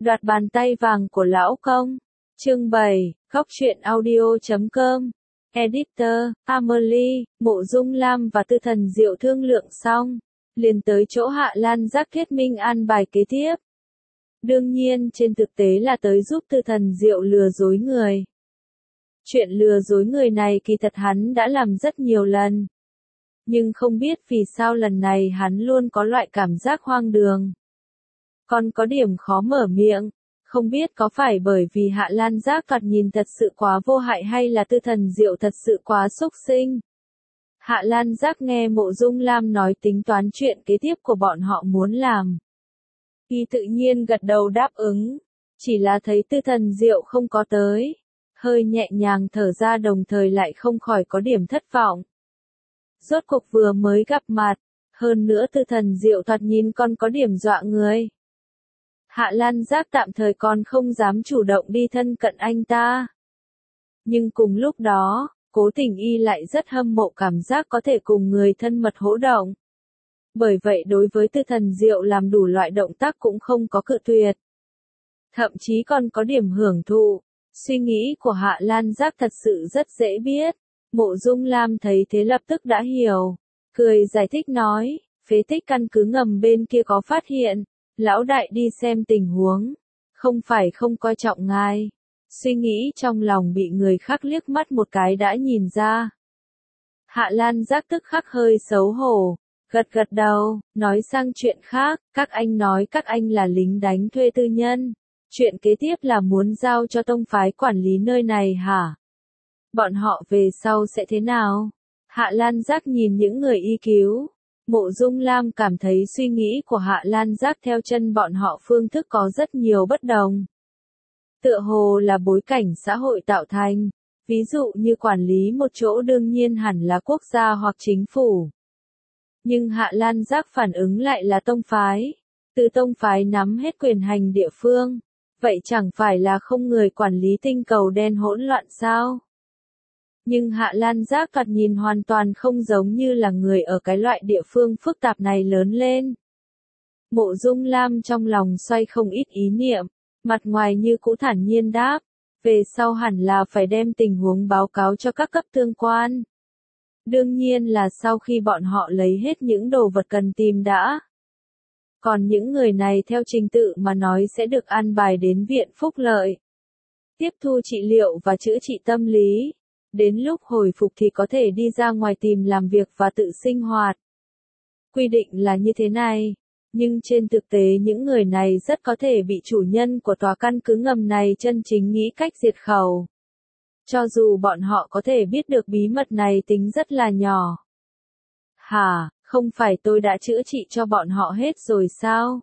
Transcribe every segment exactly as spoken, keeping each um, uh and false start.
Đoạt bàn tay vàng của lão công. Chương bảy, góc truyện audio chấm com. Editor, Amelie, Mộ Dung Lam và Tư Thần Diệu thương lượng xong, liền tới chỗ Hạ Lan Giác kết minh an bài kế tiếp. Đương nhiên trên thực tế là tới giúp Tư Thần Diệu lừa dối người. Chuyện lừa dối người này kỳ thật hắn đã làm rất nhiều lần. Nhưng không biết vì sao lần này hắn luôn có loại cảm giác hoang đường. Còn có điểm khó mở miệng, không biết có phải bởi vì Hạ Lan Giác thoạt nhìn thật sự quá vô hại hay là Tư Thần Diệu thật sự quá xúc sinh. Hạ Lan Giác nghe Mộ Dung Lam nói tính toán chuyện kế tiếp của bọn họ muốn làm. Y tự nhiên gật đầu đáp ứng, chỉ là thấy Tư Thần Diệu không có tới. Hơi nhẹ nhàng thở ra đồng thời lại không khỏi có điểm thất vọng. Rốt cuộc vừa mới gặp mặt, hơn nữa Tư Thần Diệu thoạt nhìn còn có điểm dọa người. Hạ Lan Giác tạm thời còn không dám chủ động đi thân cận anh ta. Nhưng cùng lúc đó, cố tình y lại rất hâm mộ cảm giác có thể cùng người thân mật hỗ động. Bởi vậy đối với Tư Thần Diệu làm đủ loại động tác cũng không có cự tuyệt. Thậm chí còn có điểm hưởng thụ. Suy nghĩ của Hạ Lan Giác thật sự rất dễ biết. Mộ Dung Lam thấy thế lập tức đã hiểu. Cười giải thích nói, phế tích căn cứ ngầm bên kia có phát hiện. Lão đại đi xem tình huống. Không phải không coi trọng ngài. Suy nghĩ trong lòng bị người khác liếc mắt một cái đã nhìn ra. Hạ Lan Giác tức khắc hơi xấu hổ. Gật gật đầu, nói sang chuyện khác. Các anh nói các anh là lính đánh thuê tư nhân. Chuyện kế tiếp là muốn giao cho tông phái quản lý nơi này hả? Bọn họ về sau sẽ thế nào? Hạ Lan Giác nhìn những người y cứu. Mộ Dung Lam cảm thấy suy nghĩ của Hạ Lan Giác theo chân bọn họ phương thức có rất nhiều bất đồng. Tựa hồ là bối cảnh xã hội tạo thành. Ví dụ như quản lý một chỗ đương nhiên hẳn là quốc gia hoặc chính phủ. Nhưng Hạ Lan Giác phản ứng lại là tông phái. Từ tông phái nắm hết quyền hành địa phương. Vậy chẳng phải là không người quản lý tinh cầu đen hỗn loạn sao? Nhưng Hạ Lan Giác thoạt nhìn hoàn toàn không giống như là người ở cái loại địa phương phức tạp này lớn lên. Mộ Dung Lam trong lòng xoay không ít ý niệm, mặt ngoài như cũ thản nhiên đáp, về sau hẳn là phải đem tình huống báo cáo cho các cấp tương quan. Đương nhiên là sau khi bọn họ lấy hết những đồ vật cần tìm đã. Còn những người này theo trình tự mà nói sẽ được an bài đến viện phúc lợi. Tiếp thu trị liệu và chữa trị tâm lý. Đến lúc hồi phục thì có thể đi ra ngoài tìm làm việc và tự sinh hoạt. Quy định là như thế này. Nhưng trên thực tế những người này rất có thể bị chủ nhân của tòa căn cứ ngầm này chân chính nghĩ cách diệt khẩu. Cho dù bọn họ có thể biết được bí mật này tính rất là nhỏ. Hả? Không phải tôi đã chữa trị cho bọn họ hết rồi sao?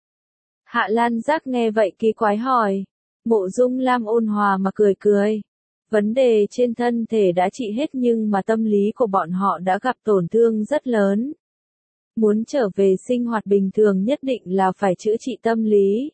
Hạ Lan Giác nghe vậy kỳ quái hỏi. Mộ Dung Lam ôn hòa mà cười cười. Vấn đề trên thân thể đã trị hết nhưng mà tâm lý của bọn họ đã gặp tổn thương rất lớn. Muốn trở về sinh hoạt bình thường nhất định là phải chữa trị tâm lý.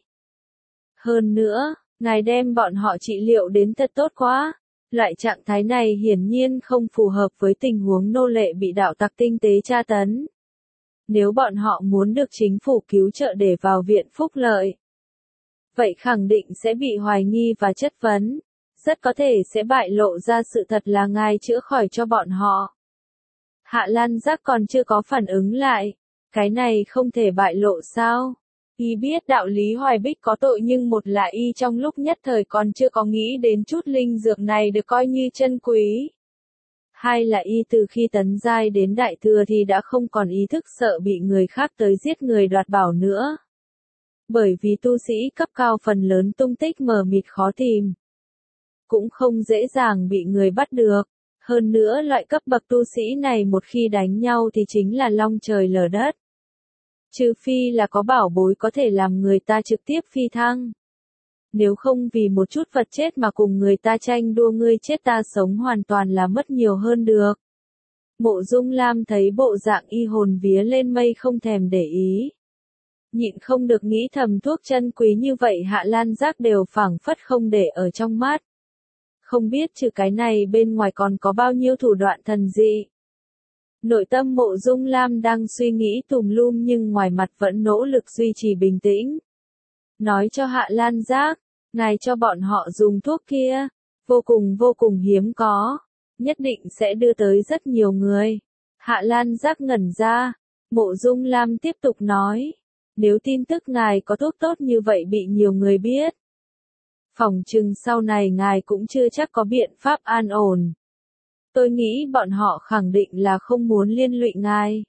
Hơn nữa, ngài đem bọn họ trị liệu đến thật tốt quá. Loại trạng thái này hiển nhiên không phù hợp với tình huống nô lệ bị đạo tặc tinh tế tra tấn. Nếu bọn họ muốn được chính phủ cứu trợ để vào viện phúc lợi, vậy khẳng định sẽ bị hoài nghi và chất vấn. Rất có thể sẽ bại lộ ra sự thật là ngài chữa khỏi cho bọn họ. Hạ Lan Giác còn chưa có phản ứng lại. Cái này không thể bại lộ sao? Y biết đạo lý Hoài Bích có tội nhưng một là y trong lúc nhất thời còn chưa có nghĩ đến chút linh dược này được coi như chân quý. Hai là y từ khi tấn giai đến đại thừa thì đã không còn ý thức sợ bị người khác tới giết người đoạt bảo nữa. Bởi vì tu sĩ cấp cao phần lớn tung tích mờ mịt khó tìm. Cũng không dễ dàng bị người bắt được. Hơn nữa loại cấp bậc tu sĩ này một khi đánh nhau thì chính là long trời lở đất. Trừ phi là có bảo bối có thể làm người ta trực tiếp phi thăng. Nếu không vì một chút vật chết mà cùng người ta tranh đua ngươi chết ta sống hoàn toàn là mất nhiều hơn được. Mộ Dung Lam thấy bộ dạng y hồn vía lên mây không thèm để ý. Nhịn không được nghĩ thầm thuốc chân quý như vậy Hạ Lan Giác đều phảng phất không để ở trong mắt. Không biết trừ cái này bên ngoài còn có bao nhiêu thủ đoạn thần dị. Nội tâm Mộ Dung Lam đang suy nghĩ tùm lum nhưng ngoài mặt vẫn nỗ lực duy trì bình tĩnh. nói cho Hạ Lan Giác, ngài cho bọn họ dùng thuốc kia, vô cùng vô cùng hiếm có, nhất định sẽ đưa tới rất nhiều người. Hạ Lan Giác ngẩn ra, Mộ Dung Lam tiếp tục nói, nếu tin tức ngài có thuốc tốt như vậy bị nhiều người biết, phỏng chừng sau này ngài cũng chưa chắc có biện pháp an ổn. Tôi nghĩ bọn họ khẳng định là không muốn liên lụy ngài.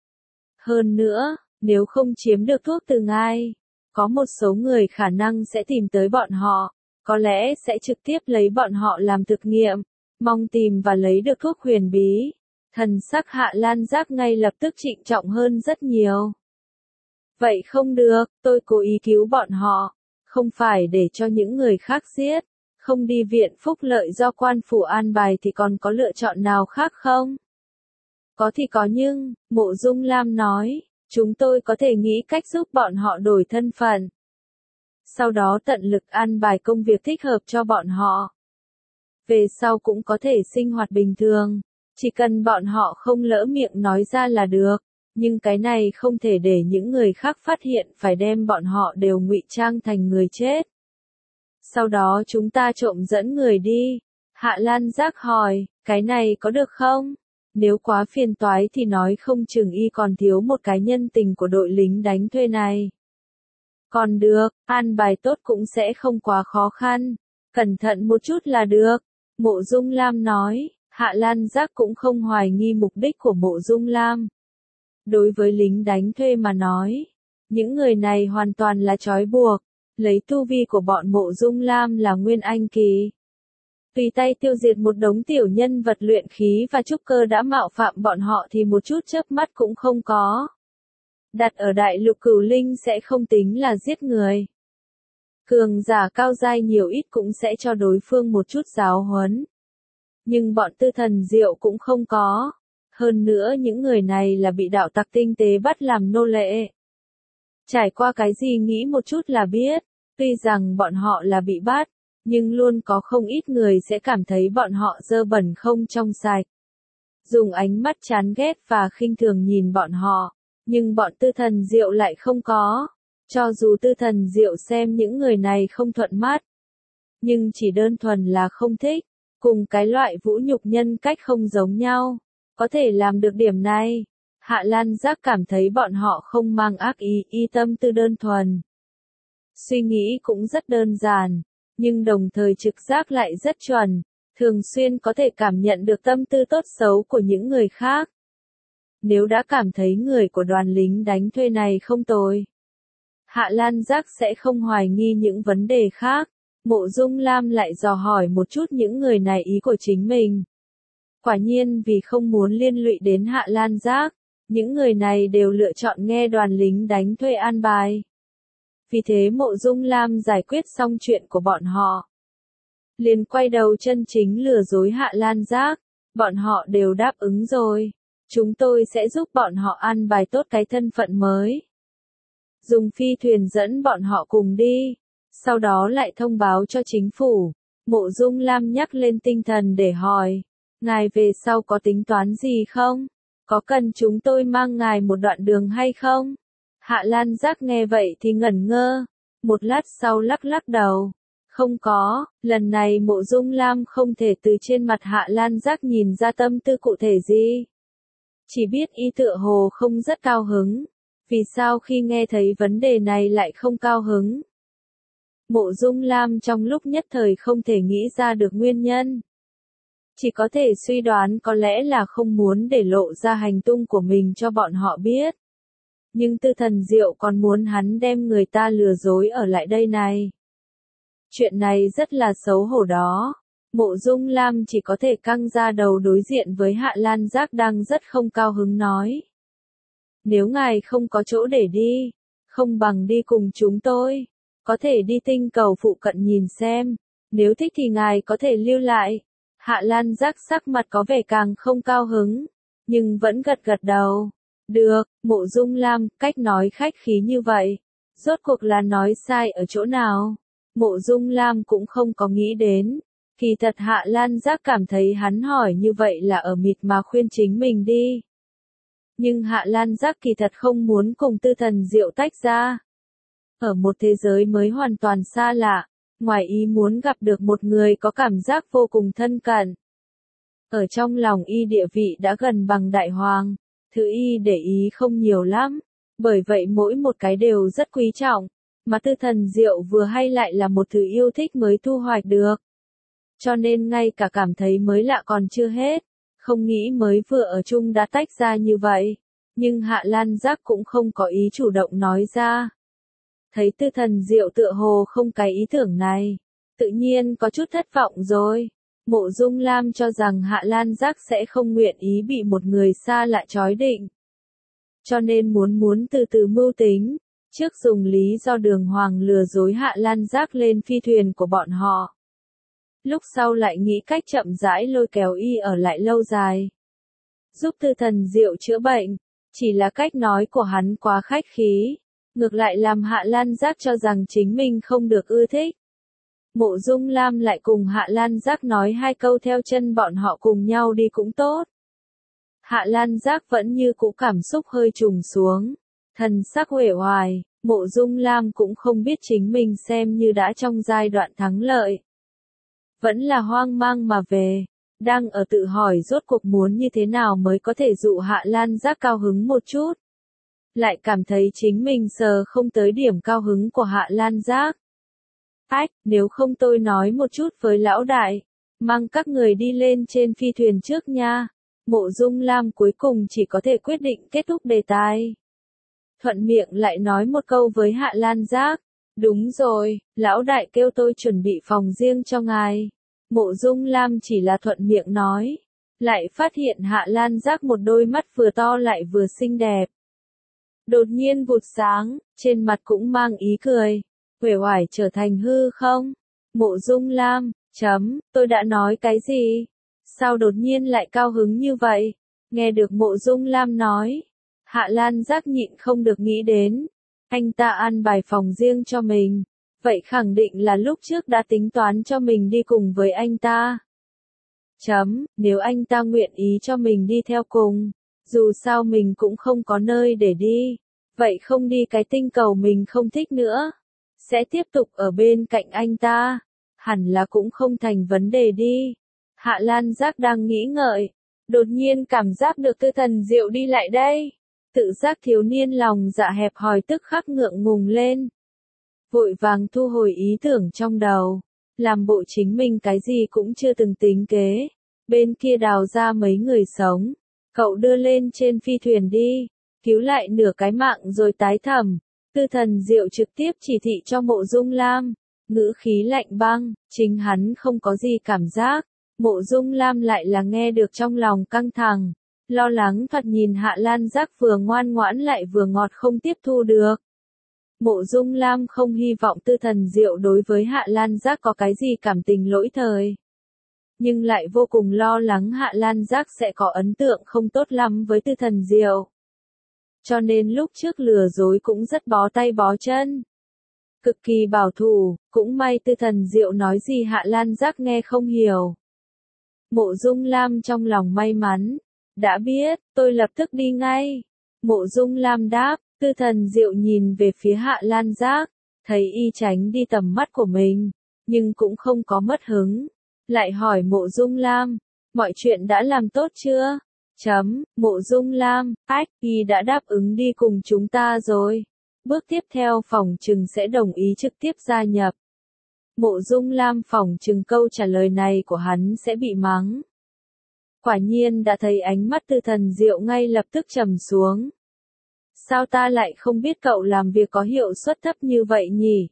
Hơn nữa, nếu không chiếm được thuốc từ ngài, có một số người khả năng sẽ tìm tới bọn họ, có lẽ sẽ trực tiếp lấy bọn họ làm thực nghiệm, mong tìm và lấy được thuốc huyền bí. Thần sắc Hạ Lan Giác ngay lập tức trịnh trọng hơn rất nhiều. Vậy không được, tôi cố ý cứu bọn họ, không phải để cho những người khác giết, không đi viện phúc lợi do quan phủ an bài thì còn có lựa chọn nào khác không? Có thì có nhưng, Mộ Dung Lam nói, chúng tôi có thể nghĩ cách giúp bọn họ đổi thân phận. Sau đó tận lực an bài công việc thích hợp cho bọn họ. Về sau cũng có thể sinh hoạt bình thường, chỉ cần bọn họ không lỡ miệng nói ra là được. Nhưng cái này không thể để những người khác phát hiện, phải đem bọn họ đều ngụy trang thành người chết. Sau đó chúng ta trộm dẫn người đi. Hạ Lan Giác hỏi, cái này có được không? Nếu quá phiền toái thì nói không chừng y còn thiếu một cái nhân tình của đội lính đánh thuê này. Còn được, an bài tốt cũng sẽ không quá khó khăn. Cẩn thận một chút là được. Mộ Dung Lam nói, Hạ Lan Giác cũng không hoài nghi mục đích của Mộ Dung Lam. Đối với lính đánh thuê mà nói, những người này hoàn toàn là trói buộc, lấy tu vi của bọn Mộ Dung Lam là Nguyên Anh kỳ. Tùy tay tiêu diệt một đống tiểu nhân vật luyện khí và trúc cơ đã mạo phạm bọn họ thì một chút chớp mắt cũng không có. Đặt ở đại lục Cửu Linh sẽ không tính là giết người. Cường giả cao giai nhiều ít cũng sẽ cho đối phương một chút giáo huấn. Nhưng bọn Tư Thần Diệu cũng không có. Hơn nữa những người này là bị đạo tặc tinh tế bắt làm nô lệ. Trải qua cái gì nghĩ một chút là biết, tuy rằng bọn họ là bị bắt, nhưng luôn có không ít người sẽ cảm thấy bọn họ dơ bẩn không trong sạch. Dùng ánh mắt chán ghét và khinh thường nhìn bọn họ, nhưng bọn Tư Thần Diệu lại không có. Cho dù Tư Thần Diệu xem những người này không thuận mắt, nhưng chỉ đơn thuần là không thích, cùng cái loại vũ nhục nhân cách không giống nhau. Có thể làm được điểm này, Hạ Lan Giác cảm thấy bọn họ không mang ác ý, y tâm tư đơn thuần. Suy nghĩ cũng rất đơn giản, nhưng đồng thời trực giác lại rất chuẩn, thường xuyên có thể cảm nhận được tâm tư tốt xấu của những người khác. Nếu đã cảm thấy người của đoàn lính đánh thuê này không tồi, Hạ Lan Giác sẽ không hoài nghi những vấn đề khác. Mộ Dung Lam lại dò hỏi một chút những người này ý của chính mình. Quả nhiên vì không muốn liên lụy đến Hạ Lan Giác, những người này đều lựa chọn nghe đoàn lính đánh thuê an bài. Vì thế Mộ Dung Lam giải quyết xong chuyện của bọn họ, liền quay đầu chân chính lừa dối Hạ Lan Giác. Bọn họ đều đáp ứng rồi, chúng tôi sẽ giúp bọn họ an bài tốt cái thân phận mới. Dùng phi thuyền dẫn bọn họ cùng đi, sau đó lại thông báo cho chính phủ. Mộ Dung Lam nhắc lên tinh thần để hỏi, ngài về sau có tính toán gì không? Có cần chúng tôi mang ngài một đoạn đường hay không? Hạ Lan Giác nghe vậy thì ngẩn ngơ, một lát sau lắc lắc đầu. Không có, lần này Mộ Dung Lam không thể từ trên mặt Hạ Lan Giác nhìn ra tâm tư cụ thể gì. Chỉ biết y tựa hồ không rất cao hứng. Vì sao khi nghe thấy vấn đề này lại không cao hứng? Mộ Dung Lam trong lúc nhất thời không thể nghĩ ra được nguyên nhân. Chỉ có thể suy đoán có lẽ là không muốn để lộ ra hành tung của mình cho bọn họ biết. Nhưng Tư Thần Diệu còn muốn hắn đem người ta lừa dối ở lại đây này. Chuyện này rất là xấu hổ đó. Mộ Dung Lam chỉ có thể căng ra đầu đối diện với Hạ Lan Giác đang rất không cao hứng nói. Nếu ngài không có chỗ để đi, không bằng đi cùng chúng tôi. Có thể đi tinh cầu phụ cận nhìn xem. Nếu thích thì ngài có thể lưu lại. Hạ Lan Giác sắc mặt có vẻ càng không cao hứng, nhưng vẫn gật gật đầu. Được, Mộ Dung Lam, cách nói khách khí như vậy. Rốt cuộc là nói sai ở chỗ nào? Mộ Dung Lam cũng không có nghĩ đến. Kỳ thật Hạ Lan Giác cảm thấy hắn hỏi như vậy là ở mịt mà khuyên chính mình đi. Nhưng Hạ Lan Giác kỳ thật không muốn cùng Tư Thần Diệu tách ra. Ở một thế giới mới hoàn toàn xa lạ, ngoài ý muốn gặp được một người có cảm giác vô cùng thân cận. Ở trong lòng y địa vị đã gần bằng đại hoàng, thứ y để ý không nhiều lắm, bởi vậy mỗi một cái đều rất quý trọng, mà Tư Thần Diệu vừa hay lại là một thứ yêu thích mới thu hoạch được. Cho nên ngay cả cảm thấy mới lạ còn chưa hết, không nghĩ mới vừa ở chung đã tách ra như vậy, nhưng Hạ Lan Giác cũng không có ý chủ động nói ra. Thấy Tư Thần Diệu tựa hồ không cái ý tưởng này, tự nhiên có chút thất vọng rồi. Mộ Dung Lam cho rằng Hạ Lan Giác sẽ không nguyện ý bị một người xa lạ trói định. Cho nên muốn muốn từ từ mưu tính, trước dùng lý do đường hoàng lừa dối Hạ Lan Giác lên phi thuyền của bọn họ. Lúc sau lại nghĩ cách chậm rãi lôi kéo y ở lại lâu dài. Giúp Tư Thần Diệu chữa bệnh, chỉ là cách nói của hắn quá khách khí, ngược lại làm Hạ Lan Giác cho rằng chính mình không được ưa thích. Mộ Dung Lam lại cùng Hạ Lan Giác nói hai câu theo chân bọn họ cùng nhau đi cũng tốt. Hạ Lan Giác vẫn như cũ cảm xúc hơi trùng xuống, thần sắc uể oải, Mộ Dung Lam cũng không biết chính mình xem như đã trong giai đoạn thắng lợi. Vẫn là hoang mang mà về, đang ở tự hỏi rốt cuộc muốn như thế nào mới có thể dụ Hạ Lan Giác cao hứng một chút. Lại cảm thấy chính mình sờ không tới điểm cao hứng của Hạ Lan Giác. Ách, nếu không tôi nói một chút với lão đại, mang các người đi lên trên phi thuyền trước nha. Mộ Dung Lam cuối cùng chỉ có thể quyết định kết thúc đề tài. Thuận miệng lại nói một câu với Hạ Lan Giác. Đúng rồi, lão đại kêu tôi chuẩn bị phòng riêng cho ngài. Mộ Dung Lam chỉ là thuận miệng nói. Lại phát hiện Hạ Lan Giác một đôi mắt vừa to lại vừa xinh đẹp. Đột nhiên vụt sáng, trên mặt cũng mang ý cười. Uể oải trở thành hư không? Mộ Dung Lam, chấm, tôi đã nói cái gì? Sao đột nhiên lại cao hứng như vậy? Nghe được Mộ Dung Lam nói, Hạ Lan Giác nhịn không được nghĩ đến. Anh ta an bài phòng riêng cho mình, vậy khẳng định là lúc trước đã tính toán cho mình đi cùng với anh ta. Chấm, nếu anh ta nguyện ý cho mình đi theo cùng, dù sao mình cũng không có nơi để đi, vậy không đi cái tinh cầu mình không thích nữa, sẽ tiếp tục ở bên cạnh anh ta, hẳn là cũng không thành vấn đề đi. Hạ Lan Giác đang nghĩ ngợi, đột nhiên cảm giác được Tư Thần Diệu đi lại đây. Tự giác thiếu niên lòng dạ hẹp hòi tức khắc ngượng ngùng lên. Vội vàng thu hồi ý tưởng trong đầu, làm bộ chính mình cái gì cũng chưa từng tính kế. Bên kia đào ra mấy người sống, cậu đưa lên trên phi thuyền đi, cứu lại nửa cái mạng rồi tái thẩm. Tư Thần Diệu trực tiếp chỉ thị cho Mộ Dung Lam, ngữ khí lạnh băng, chính hắn không có gì cảm giác. Mộ Dung Lam lại là nghe được trong lòng căng thẳng. Lo lắng thoạt nhìn Hạ Lan Giác vừa ngoan ngoãn lại vừa ngọt không tiếp thu được. Mộ Dung Lam không hy vọng Tư Thần Diệu đối với Hạ Lan Giác có cái gì cảm tình lỗi thời. Nhưng lại vô cùng lo lắng Hạ Lan Giác sẽ có ấn tượng không tốt lắm với Tư Thần Diệu. Cho nên lúc trước lừa dối cũng rất bó tay bó chân. Cực kỳ bảo thủ, cũng may Tư Thần Diệu nói gì Hạ Lan Giác nghe không hiểu. Mộ Dung Lam trong lòng may mắn. Đã biết, tôi lập tức đi ngay. Mộ Dung Lam đáp, Tư Thần Diệu nhìn về phía Hạ Lan Giác, thấy y tránh đi tầm mắt của mình, nhưng cũng không có mất hứng. Lại hỏi Mộ Dung Lam, mọi chuyện đã làm tốt chưa? Chấm, Mộ Dung Lam, ách, y đã đáp ứng đi cùng chúng ta rồi. Bước tiếp theo phòng trừng sẽ đồng ý trực tiếp gia nhập. Mộ Dung Lam phòng trừng câu trả lời này của hắn sẽ bị mắng. Quả nhiên đã thấy ánh mắt Tư Thần Diệu ngay lập tức trầm xuống. Sao ta lại không biết cậu làm việc có hiệu suất thấp như vậy nhỉ?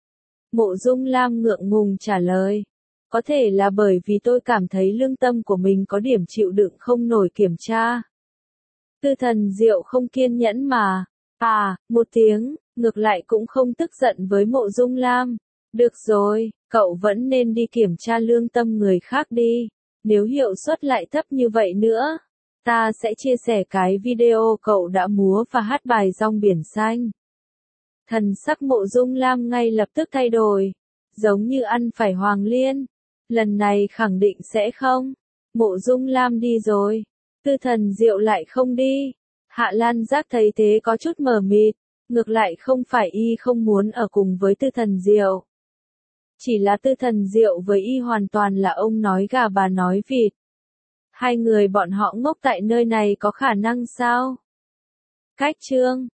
Mộ Dung Lam ngượng ngùng trả lời. Có thể là bởi vì tôi cảm thấy lương tâm của mình có điểm chịu đựng không nổi kiểm tra. Tư Thần Diệu không kiên nhẫn mà. À, một tiếng, ngược lại cũng không tức giận với Mộ Dung Lam. Được rồi, cậu vẫn nên đi kiểm tra lương tâm người khác đi. Nếu hiệu suất lại thấp như vậy nữa, ta sẽ chia sẻ cái video cậu đã múa và hát bài Rong Biển Xanh. Thần sắc Mộ Dung Lam ngay lập tức thay đổi, giống như ăn phải hoàng liên. Lần này khẳng định sẽ không. Mộ Dung Lam đi rồi, Tư Thần Diệu lại không đi. Hạ Lan Giác thấy thế có chút mờ mịt, Ngược lại không phải y không muốn ở cùng với Tư Thần Diệu. Chỉ là Tư Thần Diệu với y hoàn toàn là ông nói gà bà nói vịt. Hai người bọn họ ngốc tại nơi này có khả năng sao? Cách chương